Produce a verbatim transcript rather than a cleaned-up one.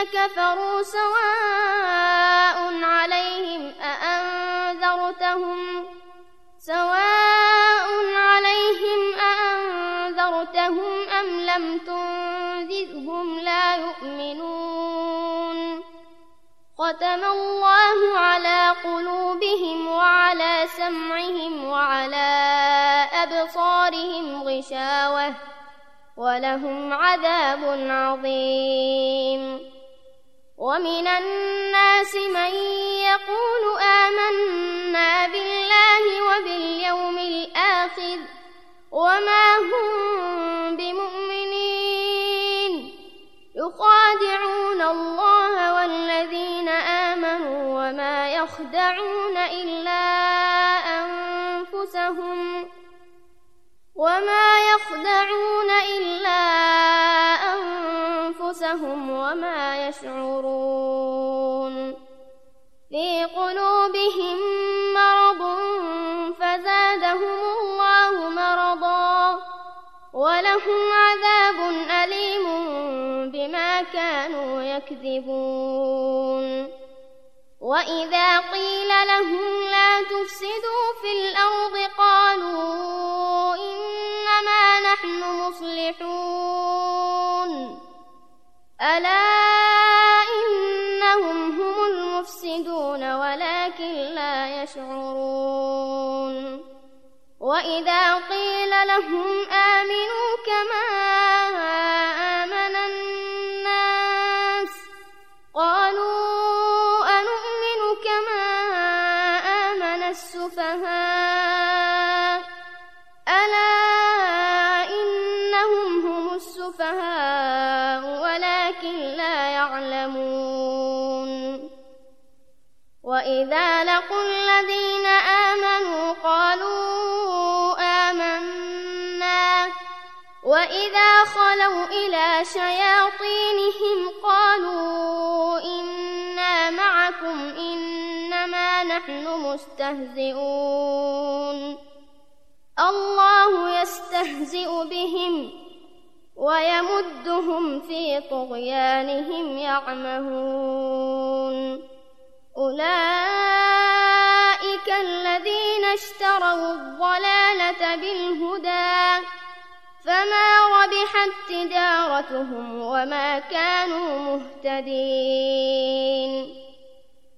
كفروا سواء عليهم أأنذرتهم سواء عليهم أأنذرتهم أم لم تنذرهم لا يؤمنون ختم الله على قلوبهم وعلى سمعهم وعلى أبصارهم غشاوة ولهم عذاب عظيم ومن الناس من يقول آمنا بالله وباليوم الآخر وما هم بمؤمنين يخادعون الله والذين آمنوا وما يخدعون إلا أنفسهم وما يخدعون إلا أنفسهم وما يشعرون في قلوبهم مرض فزادهم الله مرضا ولهم عذاب أليم بما كانوا يكذبون وإذا قيل لهم لا تفسدوا في الأرض قالوا إنما نحن مصلحون ألا إنهم هم المفسدون ولكن لا يشعرون وإذا قيل لهم آمنوا كما آمن الناس قالوا أنؤمن كما آمن السفهاء ألا إنهم هم السفهاء ولكن لا يعلمون وإذا لقوا الذين آمنوا قالوا آمنا وإذا خلوا إلى شياطينهم قالوا إنا معكم إنما نحن مستهزئون الله يستهزئ بهم ويمدهم في طغيانهم يعمهون أولئك الذين اشتروا الضلالة بالهدى فما ربحت تجارتهم وما كانوا مهتدين